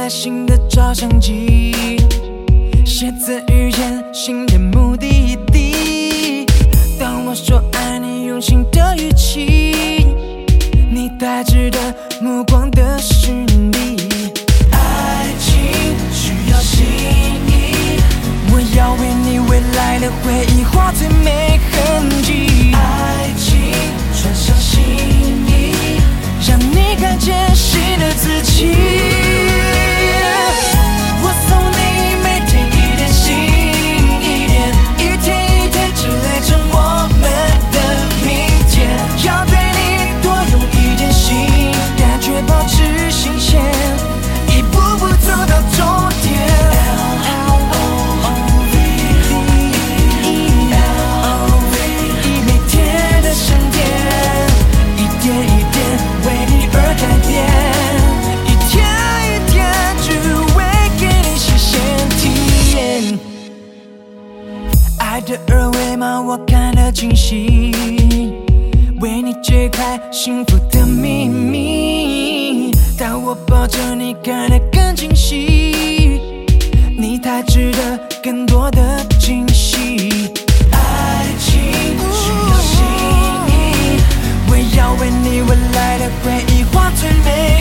台新的照相机，写字语言新的目的地。当我说爱你，用心的语气，你呆滞的目光的是你。爱情需要心意，我要为你未来的回忆画最美痕迹。爱情穿上心意，让你看见新的自己。我送你每天一点心一点，一天一天积累成我们的明天。要对你多用一点心，感觉保持新鲜，一步步走到终点。爱的二维码我看得清晰，为你解开幸福的秘密。当我抱着你看得更清晰，你才值得更多的惊喜。爱情需要心意，我要为你未来的回忆画最美。